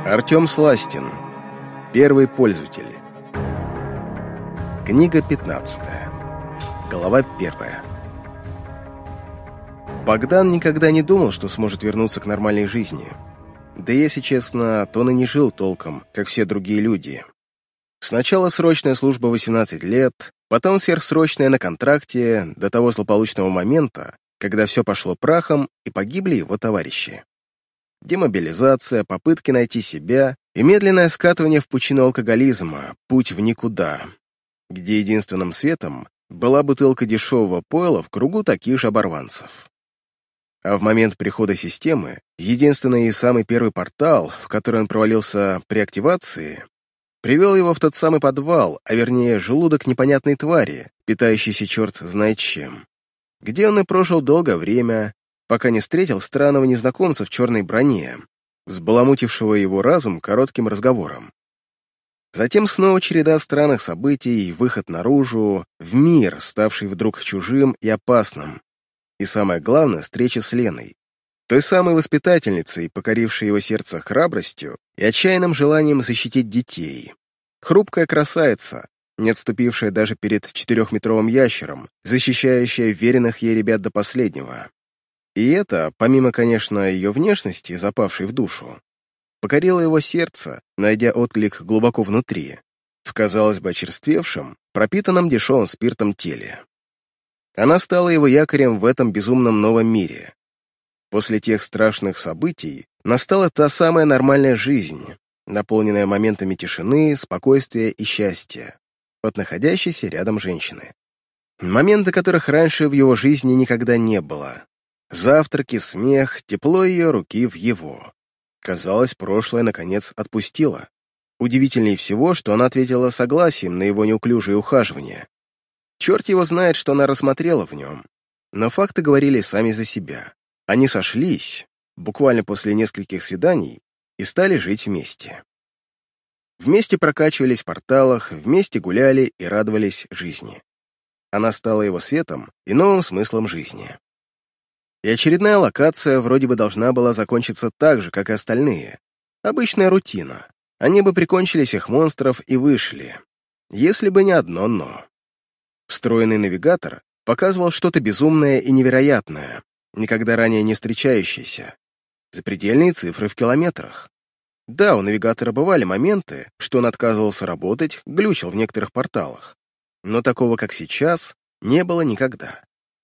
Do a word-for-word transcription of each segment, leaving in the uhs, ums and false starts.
Артем Сластин. Первый пользователь. Книга пятнадцатая. Глава первая. Богдан никогда не думал, что сможет вернуться к нормальной жизни. Да если честно, то он и не жил толком, как все другие люди. Сначала срочная служба восемнадцать лет, потом сверхсрочная на контракте, до того злополучного момента, когда все пошло прахом и погибли его товарищи. Демобилизация, попытки найти себя и медленное скатывание в пучину алкоголизма, путь в никуда, где единственным светом была бутылка дешевого пойла в кругу таких же оборванцев. А в момент прихода системы, единственный и самый первый портал, в который он провалился при активации, привел его в тот самый подвал, а вернее желудок непонятной твари, питающейся черт знает чем, где он и прожил долгое время, пока не встретил странного незнакомца в черной броне, взбаламутившего его разум коротким разговором. Затем снова череда странных событий, выход наружу, в мир, ставший вдруг чужим и опасным. И самое главное, встреча с Леной, той самой воспитательницей, покорившей его сердце храбростью и отчаянным желанием защитить детей. Хрупкая красавица, не отступившая даже перед четырехметровым ящером, защищающая веренных ей ребят до последнего. И это, помимо, конечно, ее внешности, запавшей в душу, покорило его сердце, найдя отклик глубоко внутри, в, казалось бы, очерствевшем, пропитанном дешевым спиртом теле. Она стала его якорем в этом безумном новом мире. После тех страшных событий настала та самая нормальная жизнь, наполненная моментами тишины, спокойствия и счастья от находящейся рядом женщины. Моменты, которых раньше в его жизни никогда не было. Завтраки, смех, тепло ее руки в его. Казалось, прошлое, наконец, отпустило. Удивительнее всего, что она ответила согласием на его неуклюжее ухаживание. Черт его знает, что она рассмотрела в нем. Но факты говорили сами за себя. Они сошлись, буквально после нескольких свиданий, и стали жить вместе. Вместе прокачивались в порталах, вместе гуляли и радовались жизни. Она стала его светом и новым смыслом жизни. И очередная локация вроде бы должна была закончиться так же, как и остальные. Обычная рутина. Они бы прикончили всех монстров и вышли. Если бы не одно «но». Встроенный навигатор показывал что-то безумное и невероятное, никогда ранее не встречающееся. Запредельные цифры в километрах. Да, у навигатора бывали моменты, что он отказывался работать, глючил в некоторых порталах. Но такого, как сейчас, не было никогда.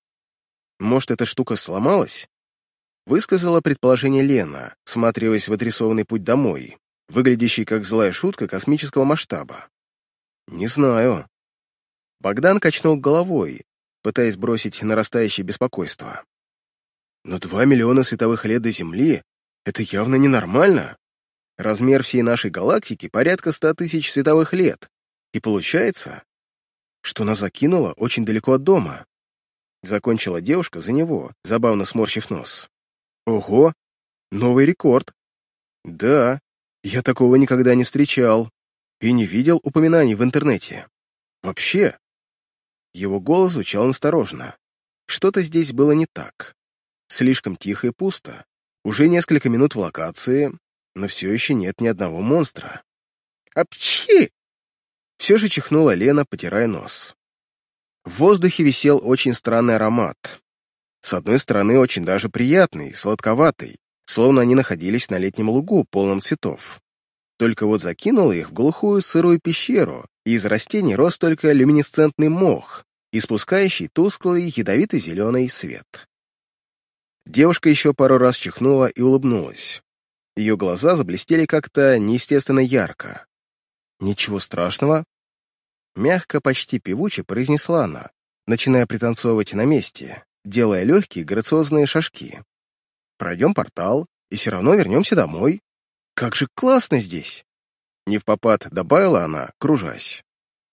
Может, эта штука сломалась? Высказала предположение Лена, всматриваясь в отрисованный путь домой, выглядящий как злая шутка космического масштаба. Не знаю. Богдан качнул головой, пытаясь бросить нарастающее беспокойство. Но два миллиона световых лет до Земли — это явно ненормально. Размер всей нашей галактики порядка ста тысяч световых лет. И получается, что нас закинуло очень далеко от дома. Закончила девушка за него, забавно сморщив нос. Ого, новый рекорд. Да, я такого никогда не встречал и не видел упоминаний в интернете. Вообще. Его голос звучал настороженно. Что-то здесь было не так. Слишком тихо и пусто. Уже несколько минут в локации, но все еще нет ни одного монстра. Апчхи! Все же чихнула Лена, потирая нос. В воздухе висел очень странный аромат. С одной стороны, очень даже приятный, сладковатый, словно они находились на летнем лугу, полном цветов. Только вот закинуло их в глухую сырую пещеру, и из растений рос только люминесцентный мох, испускающий тусклый ядовито-зеленый свет. Девушка еще пару раз чихнула и улыбнулась. Ее глаза заблестели как-то неестественно ярко. «Ничего страшного?» Мягко, почти певуче произнесла она, начиная пританцовывать на месте, делая легкие грациозные шажки. «Пройдем портал, и все равно вернемся домой. Как же классно здесь!» Невпопад добавила она, кружась.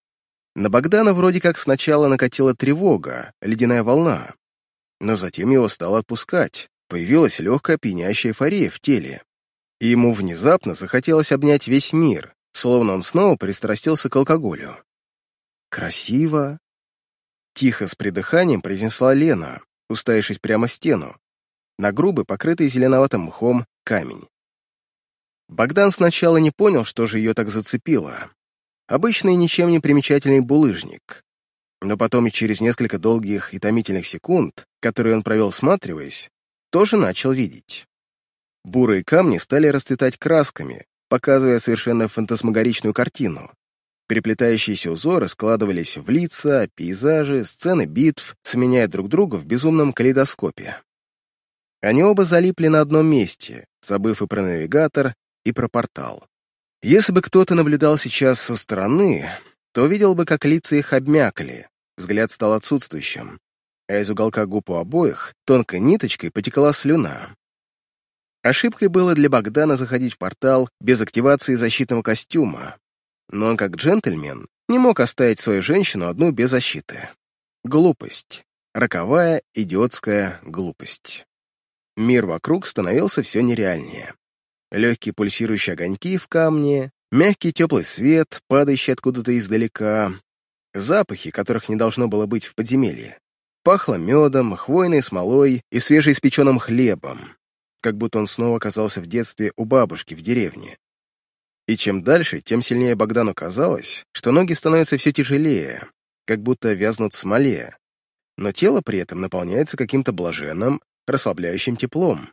На Богдана вроде как сначала накатила тревога, ледяная волна, но затем его стало отпускать, появилась легкая пьянящая эйфория в теле, и ему внезапно захотелось обнять весь мир, словно он снова пристрастился к алкоголю. «Красиво!» Тихо, с придыханием произнесла Лена, уставившись прямо в стену, на грубый, покрытый зеленоватым мхом, камень. Богдан сначала не понял, что же ее так зацепило. Обычный ничем не примечательный булыжник. Но потом и через несколько долгих и томительных секунд, которые он провел всматриваясь, тоже начал видеть. Бурые камни стали расцветать красками, показывая совершенно фантасмагоричную картину. Переплетающиеся узоры складывались в лица, пейзажи, сцены битв, сменяя друг друга в безумном калейдоскопе. Они оба залипли на одном месте, забыв и про навигатор, и про портал. Если бы кто-то наблюдал сейчас со стороны, то видел бы, как лица их обмякли, взгляд стал отсутствующим, а из уголка губ у обоих тонкой ниточкой потекла слюна. Ошибкой было для Богдана заходить в портал без активации защитного костюма, но он, как джентльмен, не мог оставить свою женщину одну без защиты. Глупость. Роковая, идиотская глупость. Мир вокруг становился все нереальнее. Легкие пульсирующие огоньки в камне, мягкий теплый свет, падающий откуда-то издалека, запахи, которых не должно было быть в подземелье. Пахло медом, хвойной смолой и свежеиспеченным хлебом, как будто он снова оказался в детстве у бабушки в деревне. И чем дальше, тем сильнее Богдану казалось, что ноги становятся все тяжелее, как будто вязнут в смоле, но тело при этом наполняется каким-то блаженным, расслабляющим теплом.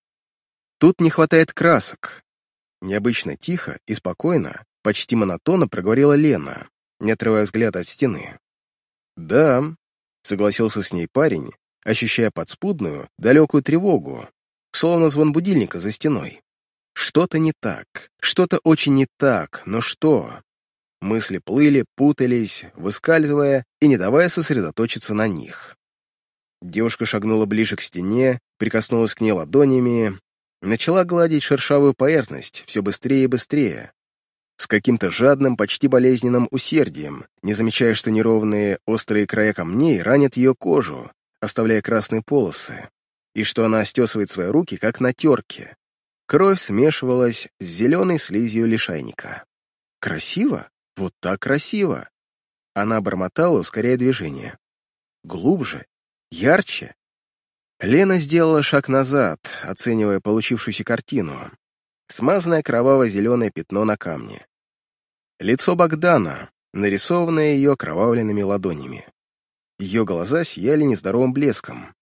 Тут не хватает красок. Необычно тихо и спокойно, почти монотонно проговорила Лена, не отрывая взгляда от стены. «Да», — согласился с ней парень, ощущая подспудную, далекую тревогу, словно звон будильника за стеной. Что-то не так, что-то очень не так, но что? Мысли плыли, путались, выскальзывая и не давая сосредоточиться на них. Девушка шагнула ближе к стене, прикоснулась к ней ладонями, начала гладить шершавую поверхность все быстрее и быстрее, с каким-то жадным, почти болезненным усердием, не замечая, что неровные острые края камней ранят ее кожу, оставляя красные полосы, и что она стесывает свои руки, как на терке. Кровь смешивалась с зеленой слизью лишайника. «Красиво? Вот так красиво!» Она бормотала, ускоряя движение. «Глубже, ярче». Лена сделала шаг назад, оценивая получившуюся картину. Смазанное кроваво-зеленое пятно на камне. Лицо Богдана, нарисованное ее окровавленными ладонями. Ее глаза сияли нездоровым блеском.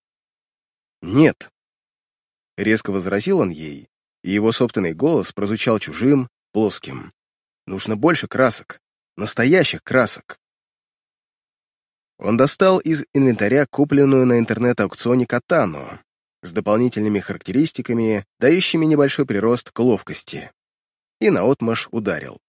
«Нет», — резко возразил он ей, и его собственный голос прозвучал чужим, плоским. «Нужно больше красок, настоящих красок». Он достал из инвентаря купленную на интернет-аукционе катану с дополнительными характеристиками, дающими небольшой прирост к ловкости, и наотмашь ударил.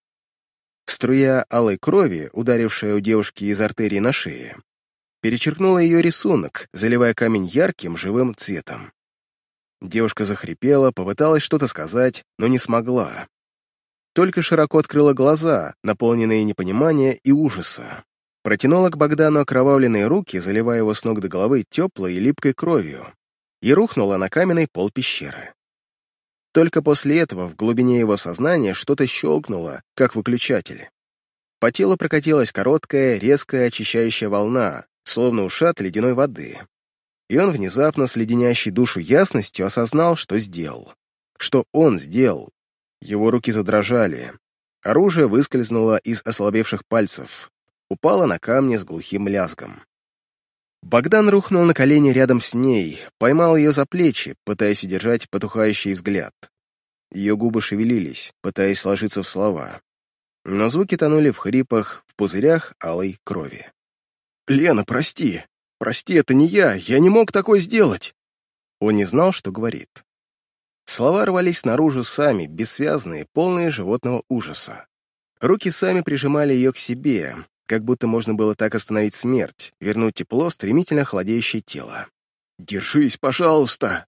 Струя алой крови, ударившая у девушки из артерии на шее, перечеркнула ее рисунок, заливая камень ярким, живым цветом. Девушка захрипела, попыталась что-то сказать, но не смогла. Только широко открыла глаза, наполненные непонимания и ужаса. Протянула к Богдану окровавленные руки, заливая его с ног до головы теплой и липкой кровью, и рухнула на каменный пол пещеры. Только после этого в глубине его сознания что-то щелкнуло, как выключатель. По телу прокатилась короткая, резкая очищающая волна, словно ушат ледяной воды. И он внезапно с леденящей душу ясностью осознал, что сделал. Что он сделал. Его руки задрожали. Оружие выскользнуло из ослабевших пальцев. Упало на камни с глухим лязгом. Богдан рухнул на колени рядом с ней, поймал ее за плечи, пытаясь удержать потухающий взгляд. Ее губы шевелились, пытаясь сложиться в слова. Но звуки тонули в хрипах, в пузырях алой крови. «Лена, прости! Прости, это не я! Я не мог такое сделать!» Он не знал, что говорит. Слова рвались наружу сами, бессвязные, полные животного ужаса. Руки сами прижимали ее к себе, как будто можно было так остановить смерть, вернуть тепло стремительно холодеющее тело. «Держись, пожалуйста!»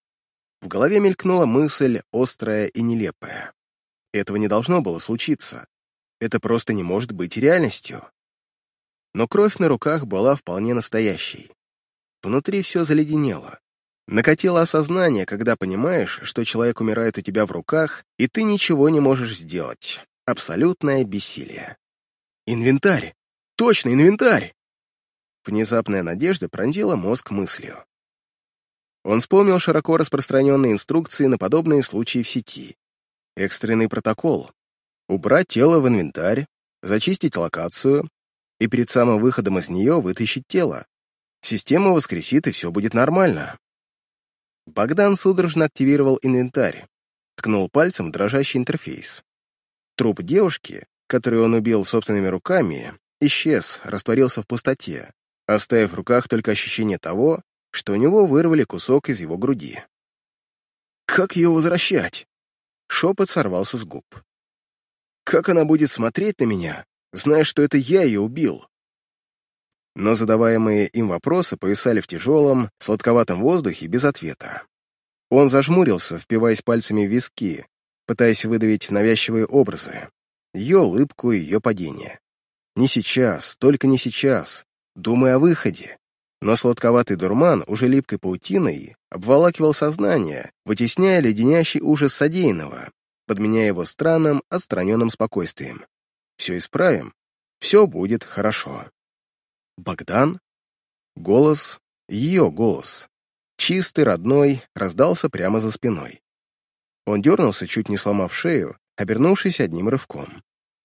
В голове мелькнула мысль, острая и нелепая. Этого не должно было случиться. Это просто не может быть реальностью. Но кровь на руках была вполне настоящей. Внутри все заледенело. Накатило осознание, когда понимаешь, что человек умирает у тебя в руках, и ты ничего не можешь сделать. Абсолютное бессилие. «Инвентарь! Точно, инвентарь!» Внезапная надежда пронзила мозг мыслью. Он вспомнил широко распространенные инструкции на подобные случаи в сети. экстренный протокол. Убрать тело в инвентарь, зачистить локацию и перед самым выходом из нее вытащить тело. Система воскресит, и все будет нормально. Богдан судорожно активировал инвентарь, ткнул пальцем в дрожащий интерфейс. Труп девушки, которую он убил собственными руками, исчез, растворился в пустоте, оставив в руках только ощущение того, что у него вырвали кусок из его груди. «Как ее возвращать?» Шепот сорвался с губ. «Как она будет смотреть на меня, зная, что это я ее убил?» Но задаваемые им вопросы повисали в тяжелом, сладковатом воздухе без ответа. Он зажмурился, впиваясь пальцами в виски, пытаясь выдавить навязчивые образы. Ее улыбку и ее падение. Не сейчас, только не сейчас, думая о выходе. Но сладковатый дурман уже липкой паутиной обволакивал сознание, вытесняя леденящий ужас содеянного, подменяя его странным, отстраненным спокойствием. Все исправим, все будет хорошо. Богдан? Голос, ее голос, чистый, родной, раздался прямо за спиной. Он дернулся, чуть не сломав шею, обернувшись одним рывком.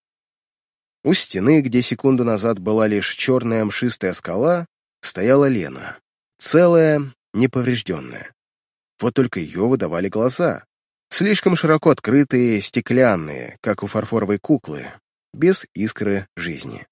У стены, где секунду назад была лишь черная мшистая скала, стояла Лена, целая, неповрежденная. Вот только ее выдавали глаза, слишком широко открытые, стеклянные, как у фарфоровой куклы, без искры жизни.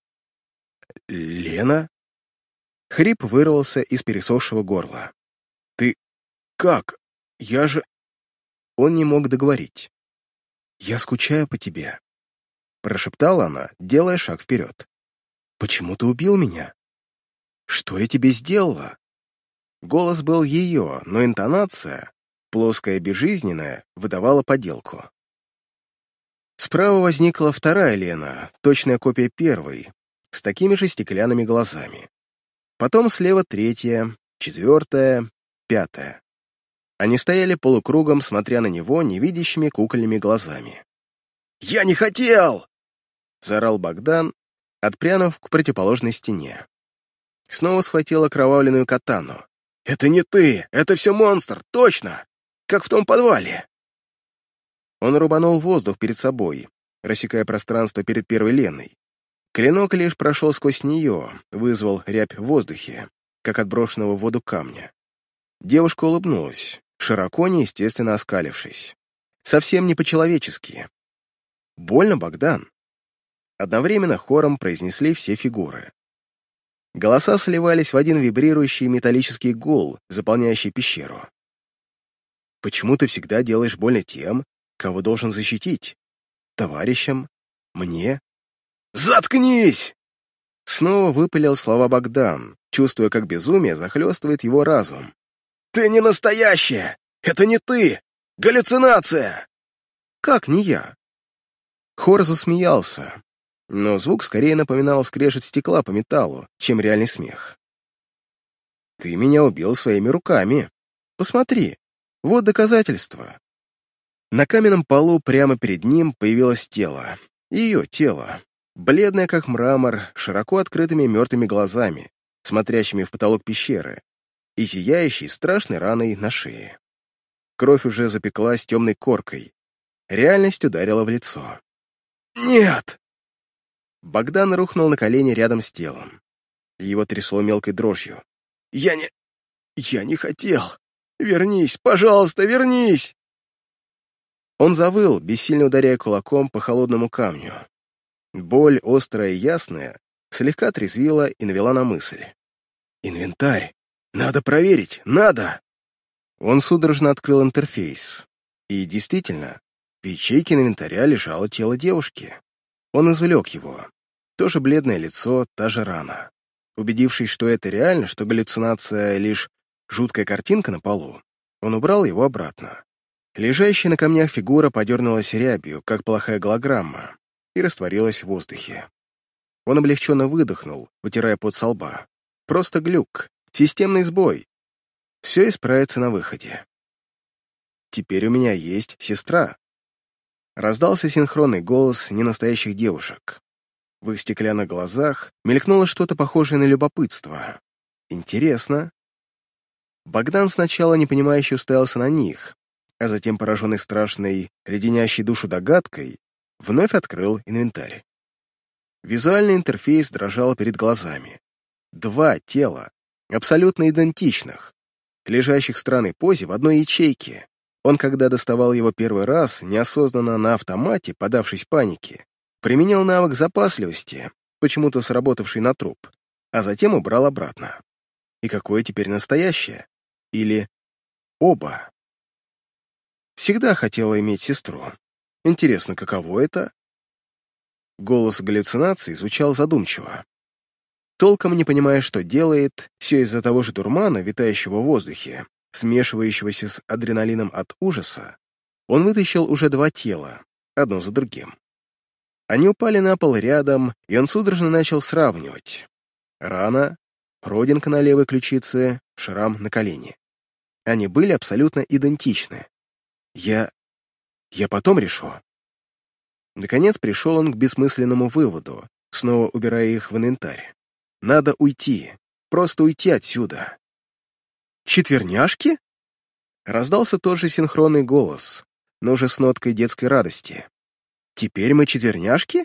«Лена?» Хрип вырвался из пересохшего горла. «Ты как? Я же...» Он не мог договорить. «Я скучаю по тебе», — прошептала она, делая шаг вперед. «Почему ты убил меня? Что я тебе сделала?» Голос был ее, но интонация, плоская и безжизненная, выдавала подделку. Справа возникла вторая Лена, точная копия первой, с такими же стеклянными глазами. Потом слева третья, четвертая, пятая. Они стояли полукругом, смотря на него невидящими кукольными глазами. «Я не хотел!» — заорал Богдан, отпрянув к противоположной стене. Снова схватил окровавленную катану. «Это не ты! Это все монстр! Точно! Как в том подвале!» Он рубанул воздух перед собой, рассекая пространство перед первой Леной. Клинок лишь прошел сквозь нее, вызвал рябь в воздухе, как от брошенного в воду камня. Девушка улыбнулась, широко, неестественно оскалившись. Совсем не по-человечески. «Больно, Богдан?» Одновременно хором произнесли все фигуры. Голоса сливались в один вибрирующий металлический гул, заполняющий пещеру. «Почему ты всегда делаешь больно тем, кого должен защитить? Товарищам? Мне?» «Заткнись!» Снова выпалил слова Богдан, чувствуя, как безумие захлестывает его разум. «Ты не настоящая! Это не ты! Галлюцинация!» «Как не я?» Хор засмеялся, но звук скорее напоминал скрежет стекла по металлу, чем реальный смех. «Ты меня убил своими руками. Посмотри, вот доказательства». На каменном полу прямо перед ним появилось тело. Ее тело. Бледное, как мрамор, широко открытыми мертвыми глазами, смотрящими в потолок пещеры, и зияющей страшной раной на шее. Кровь уже запеклась темной коркой. Реальность ударила в лицо. «Нет!» Богдан рухнул на колени рядом с телом. Его трясло мелкой дрожью. «Я не... я не хотел! Вернись, пожалуйста, вернись!» Он завыл, бессильно ударяя кулаком по холодному камню. Боль, острая и ясная, слегка трезвила и навела на мысль. «Инвентарь! Надо проверить! Надо!» Он судорожно открыл интерфейс. И действительно, в ячейке инвентаря лежало тело девушки. Он извлек его. То же бледное лицо, та же рана. Убедившись, что это реально, что галлюцинация — лишь жуткая картинка на полу, он убрал его обратно. Лежащая на камнях фигура подернулась рябью, как плохая голограмма, и растворилась в воздухе. Он облегченно выдохнул, вытирая пот со лба. Просто глюк, системный сбой. Все исправится на выходе. «Теперь у меня есть сестра». Раздался синхронный голос ненастоящих девушек. В их стеклянных глазах мелькнуло что-то похожее на любопытство. Интересно. Богдан сначала непонимающе уставился на них, а затем, пораженный страшной, леденящей душу догадкой, вновь открыл инвентарь. Визуальный интерфейс дрожал перед глазами. Два тела, абсолютно идентичных, лежащих в странной позе в одной ячейке. Он, когда доставал его первый раз, неосознанно на автомате, подавшись панике, применил навык запасливости, почему-то сработавший на труп, а затем убрал обратно. И какое теперь настоящее? Или оба? Всегда хотела иметь сестру. Интересно, каково это? Голос галлюцинации звучал задумчиво. Толком не понимая, что делает, все из-за того же дурмана, витающего в воздухе, смешивающегося с адреналином от ужаса, он вытащил уже два тела, одно за другим. Они упали на пол рядом, и он судорожно начал сравнивать. Рана, родинка на левой ключице, шрам на колене. Они были абсолютно идентичны. Я... я потом решу. Наконец пришел он к бессмысленному выводу, снова убирая их в инвентарь. Надо уйти, просто уйти отсюда. «Четверняшки?» Раздался тот же синхронный голос, но уже с ноткой детской радости. «Теперь мы четверняшки?»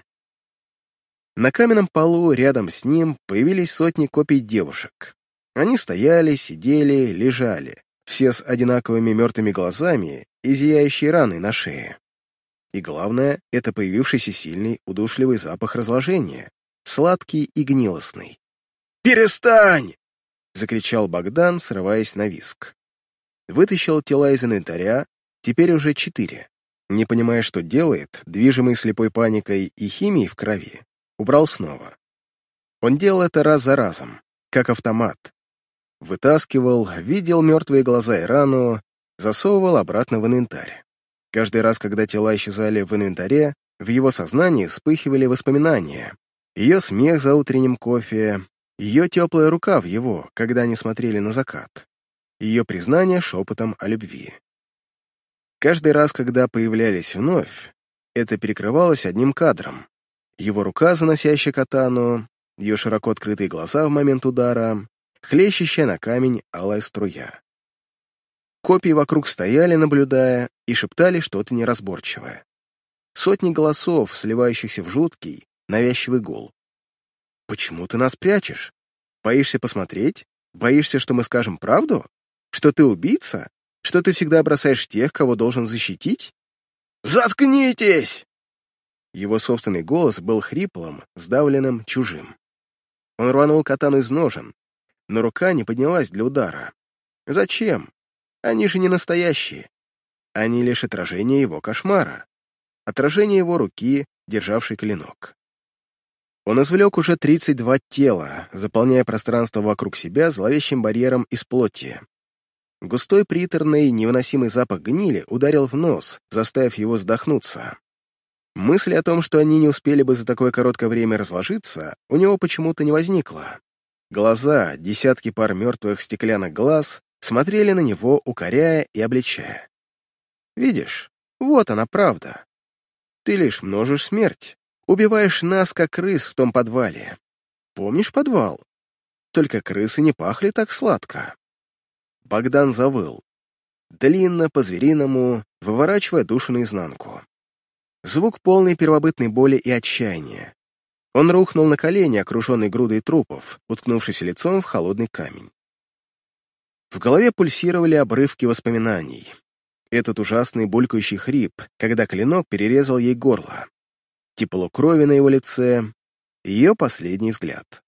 На каменном полу рядом с ним появились сотни копий девушек. Они стояли, сидели, лежали, все с одинаковыми мертвыми глазами и зияющей раной на шее. И главное, это появившийся сильный, удушливый запах разложения, сладкий и гнилостный. «Перестань!» — закричал Богдан, срываясь на визг. Вытащил тела из инвентаря, теперь уже четыре. Не понимая, что делает, движимый слепой паникой и химией в крови, убрал снова. Он делал это раз за разом, как автомат. Вытаскивал, видел мертвые глаза и рану, засовывал обратно в инвентарь. Каждый раз, когда тела исчезали в инвентаре, в его сознании вспыхивали воспоминания. Ее смех за утренним кофе, ее теплая рука в его, когда они смотрели на закат, ее признание шепотом о любви. Каждый раз, когда появлялись вновь, это перекрывалось одним кадром. Его рука, заносящая катану, ее широко открытые глаза в момент удара, хлещущая на камень алая струя. Копии вокруг стояли, наблюдая, и шептали что-то неразборчивое. Сотни голосов, сливающихся в жуткий, навязчивый гул. «Почему ты нас прячешь? Боишься посмотреть? Боишься, что мы скажем правду? Что ты убийца? Что ты всегда бросаешь тех, кого должен защитить?» «Заткнитесь!» Его собственный голос был хриплым, сдавленным, чужим. Он рванул катану из ножен, но рука не поднялась для удара. Зачем? Они же не настоящие. Они лишь отражение его кошмара. Отражение его руки, державшей клинок. Он извлек уже тридцать два тела, заполняя пространство вокруг себя зловещим барьером из плоти. Густой, приторный, невыносимый запах гнили ударил в нос, заставив его вздохнуться. Мысли о том, что они не успели бы за такое короткое время разложиться, у него почему-то не возникло. Глаза, десятки пар мертвых стеклянных глаз, смотрели на него, укоряя и обличая. «Видишь, вот она правда. Ты лишь множишь смерть, убиваешь нас, как крыс в том подвале. Помнишь подвал? Только крысы не пахли так сладко». Богдан завыл, длинно, по-звериному, выворачивая душу наизнанку. Звук полной первобытной боли и отчаяния. Он рухнул на колени, окруженный грудой трупов, уткнувшись лицом в холодный камень. В голове пульсировали обрывки воспоминаний. Этот ужасный булькающий хрип, когда клинок перерезал ей горло. Тепло крови на его лице, ее последний взгляд.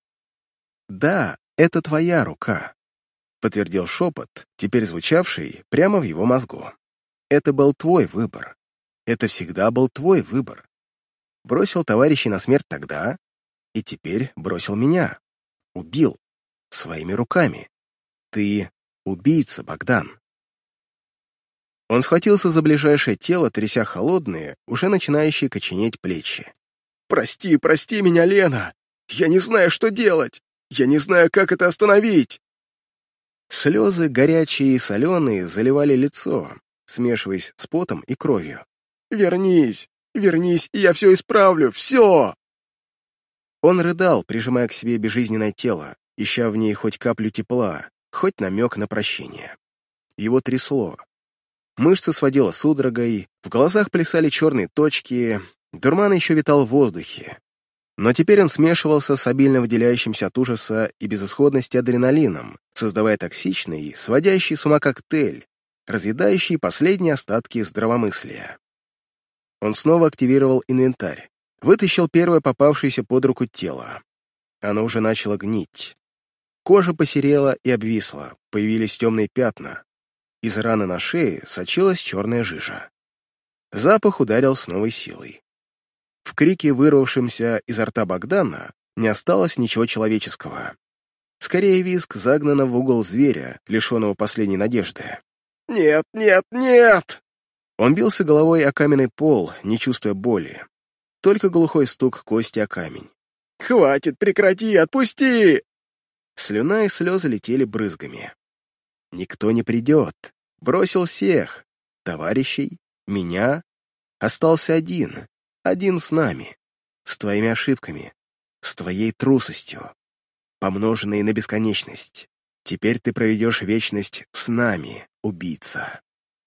«Да, это твоя рука», — подтвердил шепот, теперь звучавший прямо в его мозгу. «Это был твой выбор. Это всегда был твой выбор. Бросил товарищей на смерть тогда, и теперь бросил меня. Убил. Своими руками. Ты убийца, Богдан». Он схватился за ближайшее тело, тряся холодные, уже начинающие коченеть плечи. «Прости, прости меня, Лена! Я не знаю, что делать! Я не знаю, как это остановить!» Слезы, горячие и соленые, заливали лицо, смешиваясь с потом и кровью. «Вернись! Вернись, и я все исправлю! Все!» Он рыдал, прижимая к себе безжизненное тело, ища в ней хоть каплю тепла, хоть намек на прощение. Его трясло. мышцы сводило судорогой, в глазах плясали черные точки, дурман еще витал в воздухе. Но теперь он смешивался с обильно выделяющимся от ужаса и безысходности адреналином, создавая токсичный, сводящий с ума коктейль, разъедающий последние остатки здравомыслия. Он снова активировал инвентарь, вытащил первое попавшееся под руку тело. Оно уже начало гнить. Кожа посерела и обвисла, появились темные пятна. Из раны на шее сочилась черная жижа. Запах ударил с новой силой. В крике, вырвавшемся изо рта Богдана, не осталось ничего человеческого. Скорее визг загнанного в угол зверя, лишенного последней надежды. «Нет, нет, нет!» Он бился головой о каменный пол, не чувствуя боли. Только глухой стук кости о камень. «Хватит, прекрати, отпусти!» Слюна и слезы летели брызгами. «Никто не придет. Бросил всех. Товарищей, меня. Остался один. Один с нами. С твоими ошибками. С твоей трусостью. Помноженной на бесконечность. Теперь ты проведешь вечность с нами, убийца».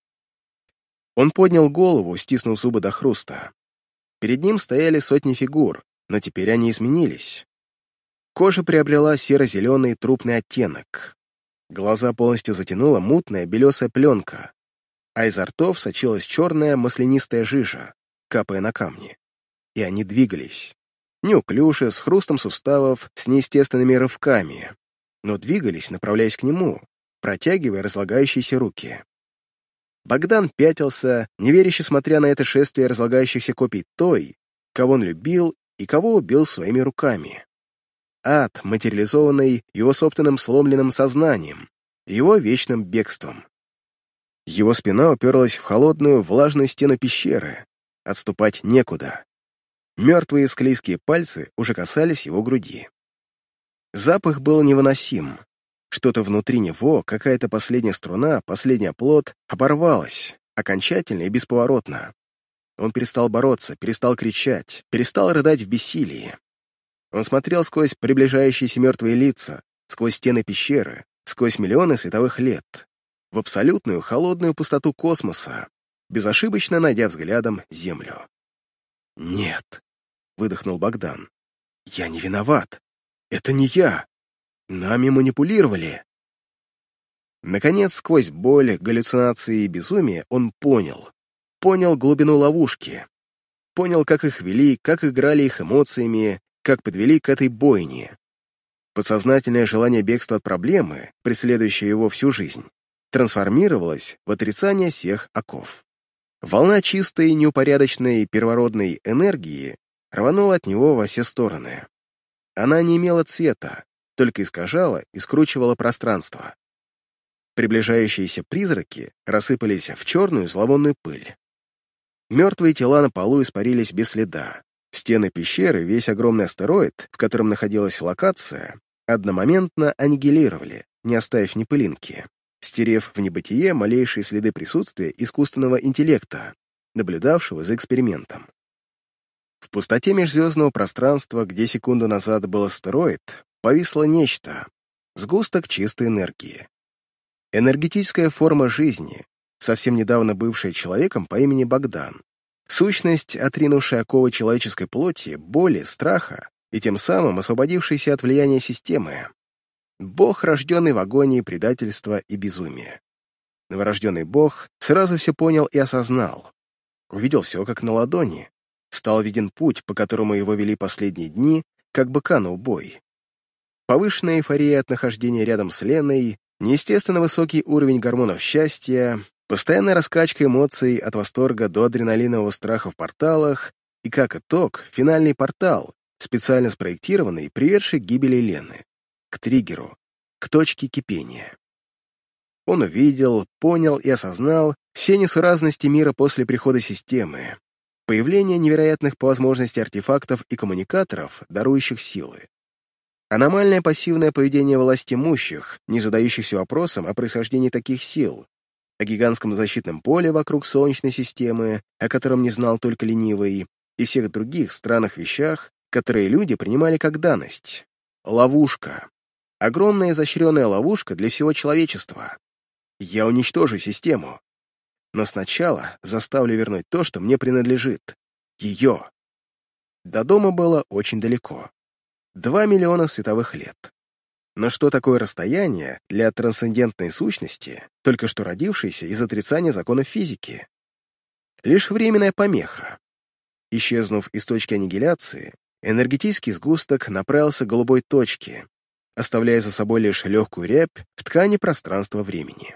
Он поднял голову, стиснув зубы до хруста. Перед ним стояли сотни фигур, но теперь они изменились. Кожа приобрела серо-зеленый трупный оттенок. Глаза полностью затянула мутная белесая пленка, а изо ртов сочилась черная маслянистая жижа, капая на камни. И они двигались. Неуклюже, с хрустом суставов, с неестественными рывками, но двигались, направляясь к нему, протягивая разлагающиеся руки. Богдан пятился, неверяще смотря на это шествие разлагающихся копий той, кого он любил и кого убил своими руками. Ад, материализованный его собственным сломленным сознанием, его вечным бегством. Его спина уперлась в холодную, влажную стену пещеры. Отступать некуда. Мертвые склизкие пальцы уже касались его груди. Запах был невыносим. Что-то внутри него, какая-то последняя струна, последний оплот, оборвалась, окончательно и бесповоротно. Он перестал бороться, перестал кричать, перестал рыдать в бессилии. Он смотрел сквозь приближающиеся мертвые лица, сквозь стены пещеры, сквозь миллионы световых лет, в абсолютную холодную пустоту космоса, безошибочно найдя взглядом Землю. «Нет», — выдохнул Богдан, — «я не виноват. Это не я. Нами манипулировали». Наконец, сквозь боль, галлюцинации и безумие он понял. Понял глубину ловушки. Понял, как их вели, как играли их эмоциями, как подвели к этой бойне. Подсознательное желание бегства от проблемы, преследующее его всю жизнь, трансформировалось в отрицание всех оков. Волна чистой, неупорядоченной, первородной энергии рванула от него во все стороны. Она не имела цвета, только искажала и скручивала пространство. Приближающиеся призраки рассыпались в черную зловонную пыль. Мертвые тела на полу испарились без следа. Стены пещеры, весь огромный астероид, в котором находилась локация, одномоментно аннигилировали, не оставив ни пылинки, стерев в небытие малейшие следы присутствия искусственного интеллекта, наблюдавшего за экспериментом. В пустоте межзвездного пространства, где секунду назад был астероид, повисло нечто, сгусток чистой энергии. Энергетическая форма жизни, совсем недавно бывшая человеком по имени Богдан. Сущность, отринувшая оковы человеческой плоти, боли, страха и тем самым освободившийся от влияния системы. Бог, рожденный в агонии предательства и безумия. Новорожденный Бог сразу все понял и осознал. Увидел все как на ладони. Стал виден путь, по которому его вели последние дни, как быка на убой. Повышенная эйфория от нахождения рядом с Леной, неестественно высокий уровень гормонов счастья, постоянная раскачка эмоций от восторга до адреналинового страха в порталах и, как итог, финальный портал, специально спроектированный, приведший к гибели Лены, к триггеру, к точке кипения. Он увидел, понял и осознал все несуразности мира после прихода системы, появление невероятных по возможности артефактов и коммуникаторов, дарующих силы. Аномальное пассивное поведение властимущих, не задающихся вопросом о происхождении таких сил, о гигантском защитном поле вокруг Солнечной системы, о котором не знал только ленивый, и всех других странных вещах, которые люди принимали как данность. Ловушка. Огромная изощренная ловушка для всего человечества. Я уничтожу систему. Но сначала заставлю вернуть то, что мне принадлежит. Ее. До дома было очень далеко. Два миллиона световых лет. Но что такое расстояние для трансцендентной сущности, только что родившейся из отрицания законов физики? Лишь временная помеха. Исчезнув из точки аннигиляции, энергетический сгусток направился к голубой точке, оставляя за собой лишь легкую рябь в ткани пространства-времени.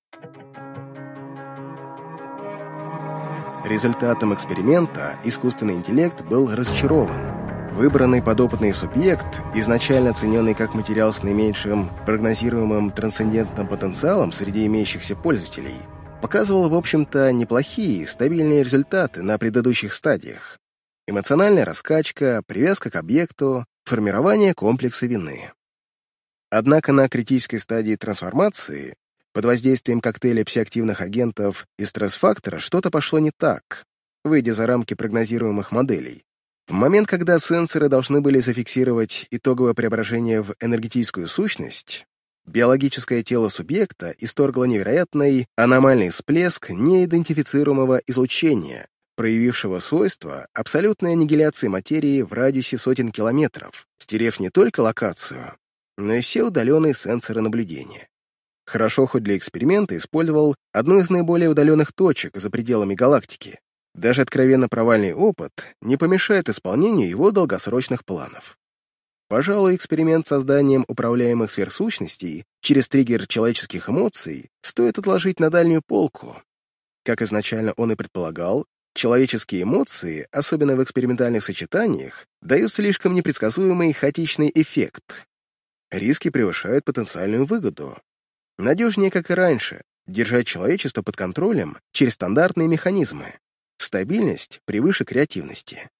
Результатом эксперимента искусственный интеллект был разочарован. Выбранный подопытный субъект, изначально оцененный как материал с наименьшим прогнозируемым трансцендентным потенциалом среди имеющихся пользователей, показывал, в общем-то, неплохие, стабильные результаты на предыдущих стадиях. Эмоциональная раскачка, привязка к объекту, формирование комплекса вины. Однако на критической стадии трансформации, под воздействием коктейля псиактивных агентов и стресс-фактора, что-то пошло не так, выйдя за рамки прогнозируемых моделей. В момент, когда сенсоры должны были зафиксировать итоговое преображение в энергетическую сущность, биологическое тело субъекта исторгло невероятный аномальный всплеск неидентифицируемого излучения, проявившего свойства абсолютной аннигиляции материи в радиусе сотен километров, стерев не только локацию, но и все удаленные сенсоры наблюдения. Хорошо хоть для эксперимента использовал одну из наиболее удаленных точек за пределами галактики. Даже откровенно провальный опыт не помешает исполнению его долгосрочных планов. Пожалуй, эксперимент с созданием управляемых сверхсущностей через триггер человеческих эмоций стоит отложить на дальнюю полку. Как изначально он и предполагал, человеческие эмоции, особенно в экспериментальных сочетаниях, дают слишком непредсказуемый хаотичный эффект. Риски превышают потенциальную выгоду. Надежнее, как и раньше, держать человечество под контролем через стандартные механизмы. Стабильность превыше креативности.